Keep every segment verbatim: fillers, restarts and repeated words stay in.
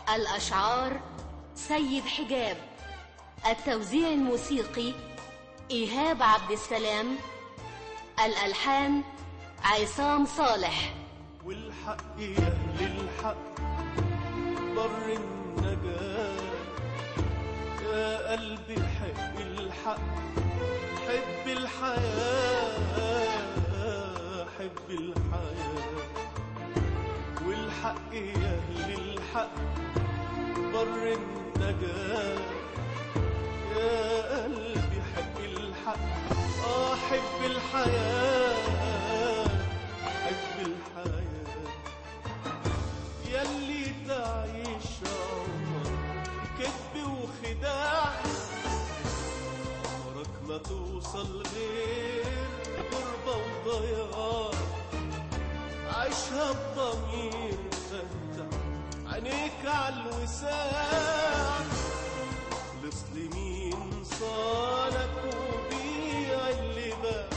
الأشعار سيد حجاب، التوزيع الموسيقي إيهاب عبد السلام، الألحان عصام صالح. والحق يا أهل الحق بر النجاة، يا قلبي حب الحق، حب الحياة، حب الحياة. والحق يا أهل الحق بر النجاة، يا قلبي حب الحق، آه حب الحياة، حب الحياة. ياللي تعيش عمرك كذب وخداع، عمرك ما توصل غير غربة وضياع. عيشها بضمير فتح عينيك عالوساع، خلص لمين صالك وبيع اللي باع.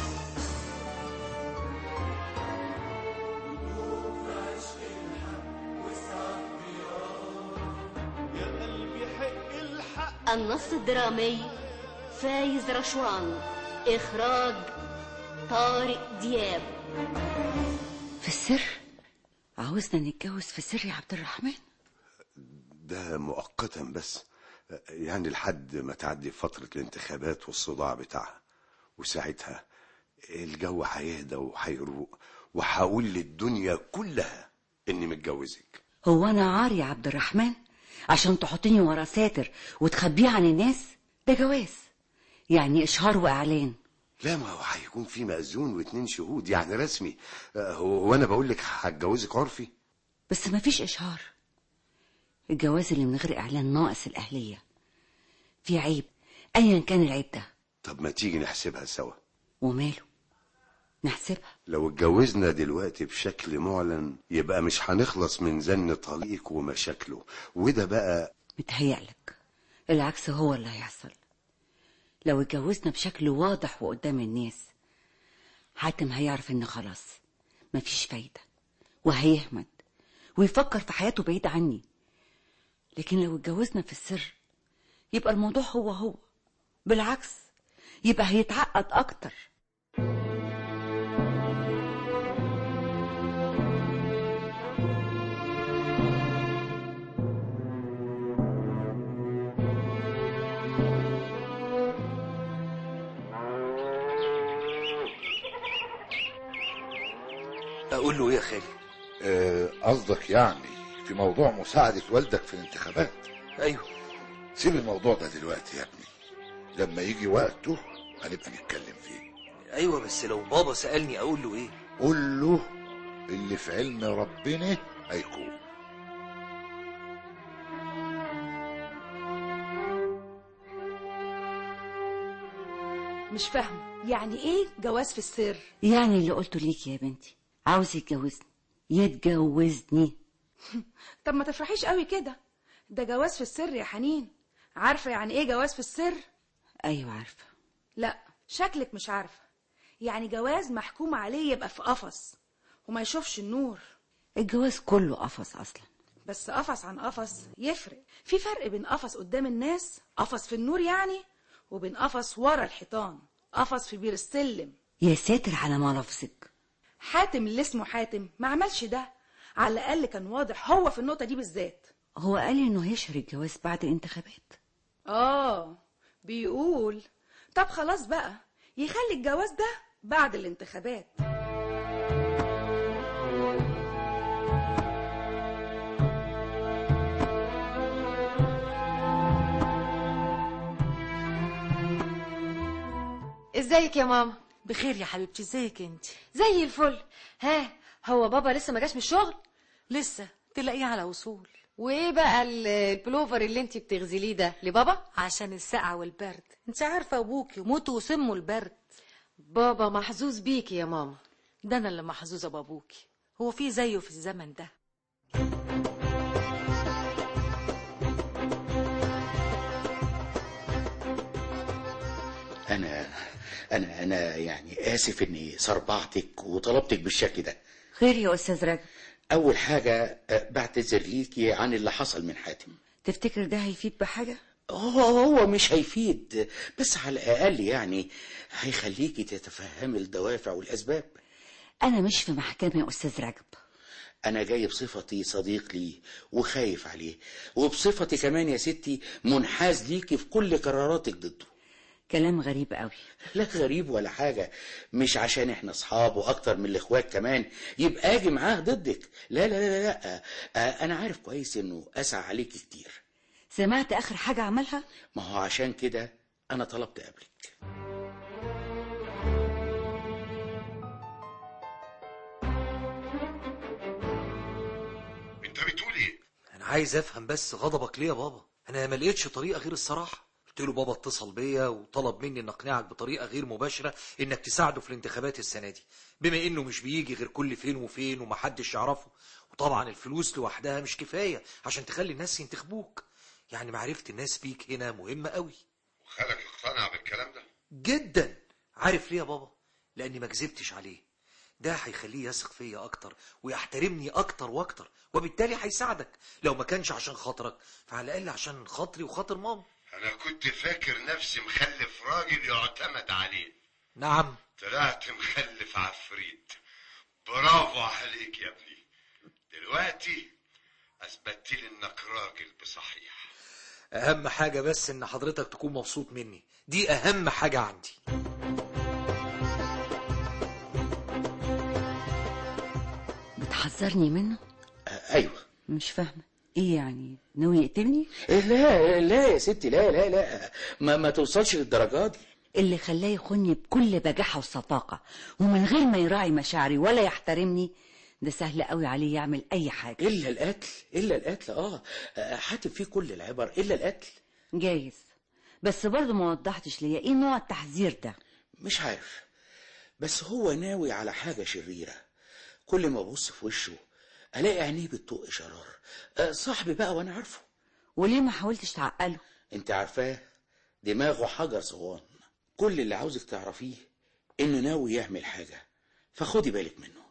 قلوب عشق الحق وسعد بيار، يا قلبي حق الحق. النص الدرامي فايز رشوان، إخراج طارق دياب. في السر؟ عاوزنا نتجوز في السر يا عبد الرحمن؟ ده مؤقتا بس، يعني لحد ما تعدي فترة الانتخابات والصداع بتاعها، وساعتها الجو هيهدى وهيروق، وهقول للدنيا كلها اني متجوزك. هو انا عار يا عبد الرحمن عشان تحطني ورا ساتر وتخبيه عن الناس؟ ده جواز، يعني اشهار واعلان. لا، ما هو هيكون في مأذون واتنين شهود يعني رسمي. هو انا بقول لك هتجوزك عرفي؟ بس ما فيش اشهار. الجواز اللي من غير اعلان ناقص الاهليه، في عيب ايا كان العيب ده. طب ما تيجي نحسبها سوا؟ وماله، نحسبها. لو اتجوزنا دلوقتي بشكل معلن يبقى مش هنخلص من زن طليق ومشاكله، وده بقى متهيألك العكس هو اللي هيحصل. لو اتجوزنا بشكل واضح وقدام الناس، حاتم هيعرف ان خلاص مفيش فايدة، وهيهمد ويفكر في حياته بعيد عني. لكن لو اتجوزنا في السر يبقى الموضوع هو هو، بالعكس يبقى هيتعقد اكتر. اقول له ايه يا خالي؟ قصدك آه يعني في موضوع مساعدة والدك في الانتخابات؟ ايوه. سيب الموضوع ده دلوقتي يا ابني، لما يجي وقته هنبقى نتكلم فيه. ايوه بس لو بابا سألني اقول له ايه؟ قول له اللي في علم ربنا هيكون. مش فاهمه يعني ايه جواز في السر؟ يعني اللي قلته ليكي يا بنتي، عاوز يتجوزني يتجوزني. طب ما تفرحيش قوي كده، ده جواز في السر يا حنين. عارفه يعني ايه جواز في السر؟ ايوه عارفه. لا شكلك مش عارفه. يعني جواز محكوم عليه يبقى في قفص وما يشوفش النور. الجواز كله قفص اصلا. بس قفص عن قفص يفرق. في فرق بين قفص قدام الناس، قفص في النور يعني، وبين قفص ورا الحيطان، قفص في بير السلم. يا ساتر على ما لفظك. حاتم اللي اسمه حاتم ما عملش ده، على الاقل كان واضح هو في النقطه دي بالذات. هو قال انه هيشهر الجواز بعد الانتخابات. اه بيقول. طب خلاص بقى يخلي الجواز ده بعد الانتخابات. ازيك يا ماما؟ بخير يا حبيبتي، ازيك انت؟ زي الفل. ها هو بابا لسه ما جاش من الشغل؟ لسه، تلاقيه على وصول. وايه بقى البلوفر اللي انت بتغزليه ده لبابا؟ عشان السقعه والبرد، انت عارفه ابوكي موته وسمه البرد. بابا محظوظ بيكي يا ماما. ده انا اللي محظوظه بابوكي، هو في زيه في الزمن ده؟ انا انا انا يعني اسف اني صربعتك وطلبتك بالشكل ده. خير يا استاذ رجب؟ اول حاجه بعتذر ليكي عن اللي حصل من حاتم. تفتكر ده هيفيد بحاجه؟ هو هو مش هيفيد، بس على الاقل يعني هيخليكي تتفهمي الدوافع والاسباب. انا مش في محكمه يا استاذ رجب. انا جاي بصفتي صديق ليه وخايف عليه، وبصفتي كمان يا ستي منحاز ليكي في كل قراراتك ضده. كلام غريب قوي. لا غريب ولا حاجة، مش عشان احنا اصحاب واكتر من الاخوات كمان يبقى اجي معاه ضدك. لا لا لا لا, لا. انا عارف كويس انه اسعى عليكي كتير. سمعت اخر حاجة عملها؟ ما هو عشان كده انا طلبت قبلك. انت بتقول ايه؟ انا عايز افهم بس غضبك ليه يا بابا؟ انا ما لقيتش طريقه غير الصراحه. قلت له بابا اتصل بيا وطلب مني ان اقنعك بطريقه غير مباشره انك تساعده في الانتخابات السنه دي، بما انه مش بيجي غير كل فين وفين ومحدش يعرفه، وطبعا الفلوس لوحدها مش كفايه عشان تخلي الناس ينتخبوك. يعني معرفه الناس بيك هنا مهمه قوي. وخالك اقتنع بالكلام ده؟ جدا. عارف ليه يا بابا؟ لاني ما كذبتش عليه. ده هيخليه يثق فيا اكتر ويحترمني اكتر واكتر، وبالتالي هيساعدك. لو ما كانش عشان خاطرك فعلى الاقل عشان خاطري وخاطر ماما. انا كنت فاكر نفسي مخلف راجل يعتمد عليه. نعم. طلعت مخلف عفريت. برافو عليك يا ابني. دلوقتي اثبتت لي انك راجل بصحيح. اهم حاجة بس ان حضرتك تكون مبسوط مني، دي اهم حاجة عندي. بتحذرني منه؟ آه ايوه. مش فاهمة ايه يعني، ناوي يقتلني؟ لا لا يا ستي، لا لا لا ما, ما توصلش للدرجات دي. اللي خلاه يخوني بكل بجاحة وصفاقة ومن غير ما يراعي مشاعري ولا يحترمني، ده سهل قوي عليه يعمل اي حاجة. الا القتل، الا القتل. اه حاتم فيه كل العبر الا القتل. جايز، بس برضه ما وضحتش ليا ايه نوع التحذير ده. مش عارف، بس هو ناوي على حاجة شريرة. كل ما ابص في وشه الاقي عينيه بتطق شرار. أه صاحبي بقى وانا عارفه. وليه ما حاولتش تعقله؟ انت عارفاه، دماغه حجر صوان. كل اللي عاوزك تعرفيه انه ناوي يعمل حاجة، فخدي بالك منه.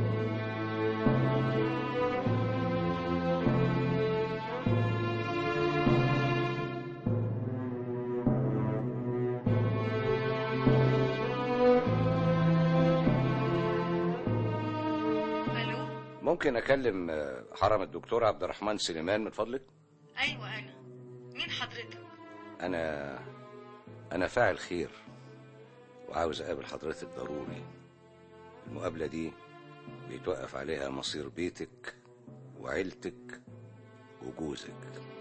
ممكن اكلم حرم الدكتور عبد الرحمن سليمان من فضلك؟ ايوه انا. مين حضرتك؟ انا انا فاعل خير وعاوز اقابل حضرتك ضروري. المقابله دي بيتوقف عليها مصير بيتك وعيلتك وجوزك.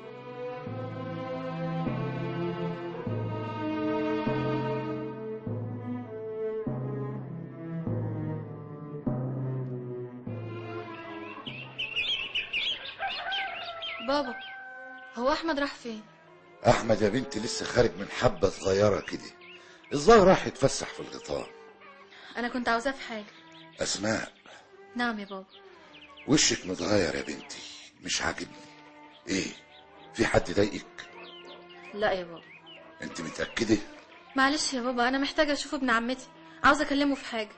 بابا، هو احمد راح فين؟ احمد يا بنتي لسه خارج من حبة صغيرة كده، الظاهر راح يتفسح في الغيطان. انا كنت عاوزاه في حاجة. اسماء. نعم يا بابا. وشك متغير يا بنتي، مش عاجبني. ايه، في حد ضايقك؟ لا يا بابا. انت متأكدة؟ معلش يا بابا، انا محتاجة اشوف ابن عمتي، عاوزة اكلمه في حاجة.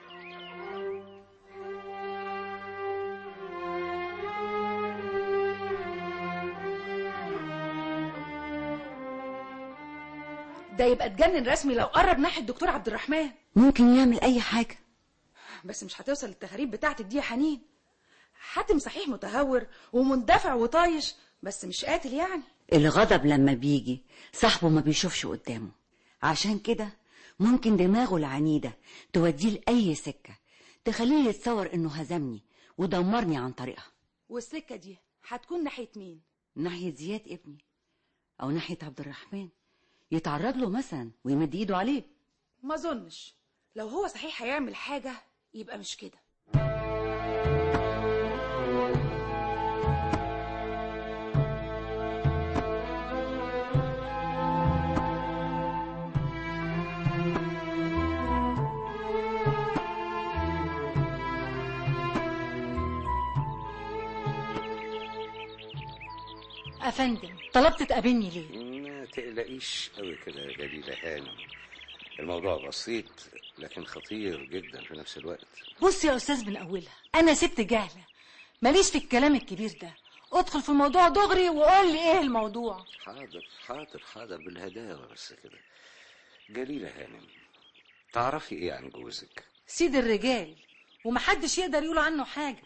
ده يبقى اتجنن رسمي لو قرب ناحية الدكتور عبد الرحمن. ممكن يعمل اي حاجة، بس مش هتوصل للتغريب بتاعتك دي يا حنين. حاتم صحيح متهور ومندفع وطايش، بس مش قاتل يعني. الغضب لما بيجي صاحبه ما بيشوفش قدامه، عشان كده ممكن دماغه العنيدة توديه لأي سكة تخليه يتصور انه هزمني ودمرني عن طريقها. والسكة دي هتكون ناحية مين؟ ناحية زياد ابني، او ناحية عبد الرحمن، يتعرض له مثلا ويمد ايده عليه. ما ظنش، لو هو صحيح هيعمل حاجة يبقى مش كده. افندم، طلبت تقابلني ليه؟ ما تقلقيش قوي كده يا جليلة هانم، الموضوع بسيط لكن خطير جدا في نفس الوقت. بص يا استاذ، من اولها انا ست جاهله، ماليش في الكلام الكبير ده، ادخل في الموضوع دغري وقول لي ايه الموضوع. حاضر حاضر حاضر بالهداوة بس كده. جليلة هانم، تعرفي ايه عن جوزك؟ سيد الرجال ومحدش يقدر يقول عنه حاجة.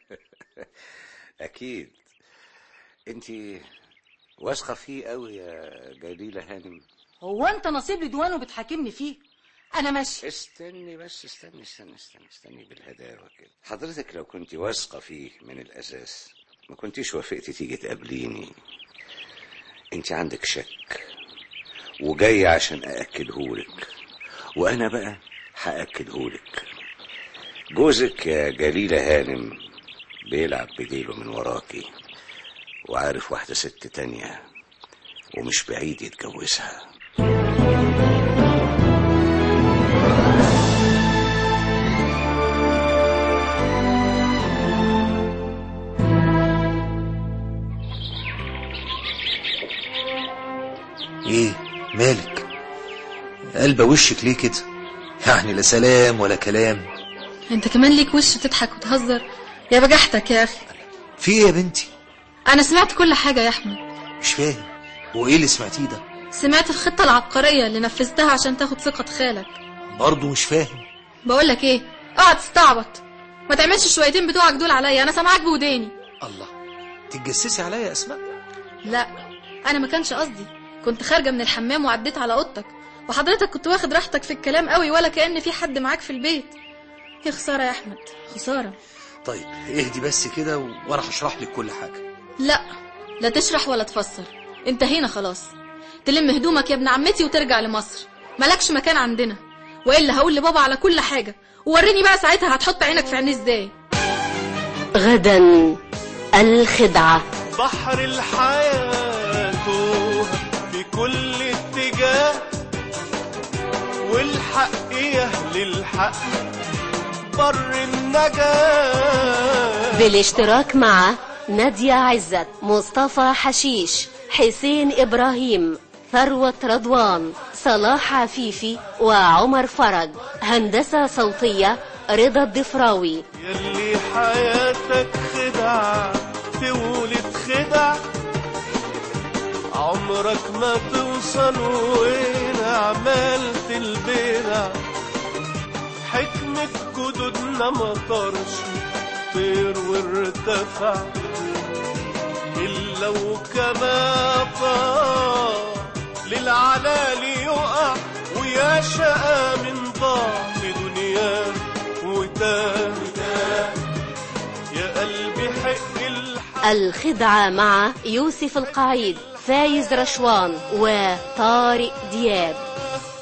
اكيد. انتي واثقة فيه قوي يا جليلة هانم؟ هو انت نصيب لدوان وبتحاكمني فيه؟ انا ماشي. استني بس استني استني استني استني بالهداوة كده. حضرتك لو كنت واثقة فيه من الاساس ما كنتيش وافقتي تيجي تقابليني. انت عندك شك وجاي عشان أأكدهولك، وانا بقى هأكدهولك. جوزك يا جليلة هانم بيلعب بديله من وراكي، وعارف واحدة ست تانية ومش بعيد يتجوزها. ايه مالك؟ قلبة وشك ليه كده؟ يعني لا سلام ولا كلام. انت كمان ليك وش تضحك وتهزر يا بجحتك يا اخي. في ايه يا بنتي؟ انا سمعت كل حاجة يا احمد. مش فاهم، هو ايه اللي سمعتيه ده؟ سمعت الخطة العبقرية اللي نفذتها عشان تاخد ثقة خالك. برضه مش فاهم. بقولك ايه، اقعد تستعبط، ما تعملش شويتين بتوعك دول عليا، انا سامعاك بوداني. الله، تتجسسي عليا يا اسماء؟ لا انا ما كانش قصدي، كنت خارجة من الحمام وعديت على اوضتك وحضرتك كنت واخد راحتك في الكلام قوي ولا كأن في حد معاك في البيت. يا خسارة يا احمد، خسارة. طيب اهدي بس كده وانا هشرح لك كل حاجة. لا لا تشرح ولا تفسر، انتهينا خلاص. تلم هدومك يا ابن عمتي وترجع لمصر، مالكش مكان عندنا، والا هقول لبابا على كل حاجة، ووريني بقى ساعتها هتحط عينك في عيني ازاي. غدا الخدعة. بحر الحياة في كل اتجاه، والحق يهل الحق بر النجاة. بالاشتراك مع نادية عزت، مصطفى حشيش، حسين إبراهيم، ثروة رضوان، صلاح عفيفي، وعمر فرج. هندسة صوتية رضا الضفراوي. يلي حياتك خدعة تولد خدع، عمرك ما توصل وين عملت البدع. حكمة جدودنا ما طارش طير وارتفع، إلا وكما طار للعلالي يقع، ويا شقى من ضعف دنياه وتاه. يا قلبي حق الحق. الخدعة مع يوسف القعيد، فايز رشوان، وطارق دياب.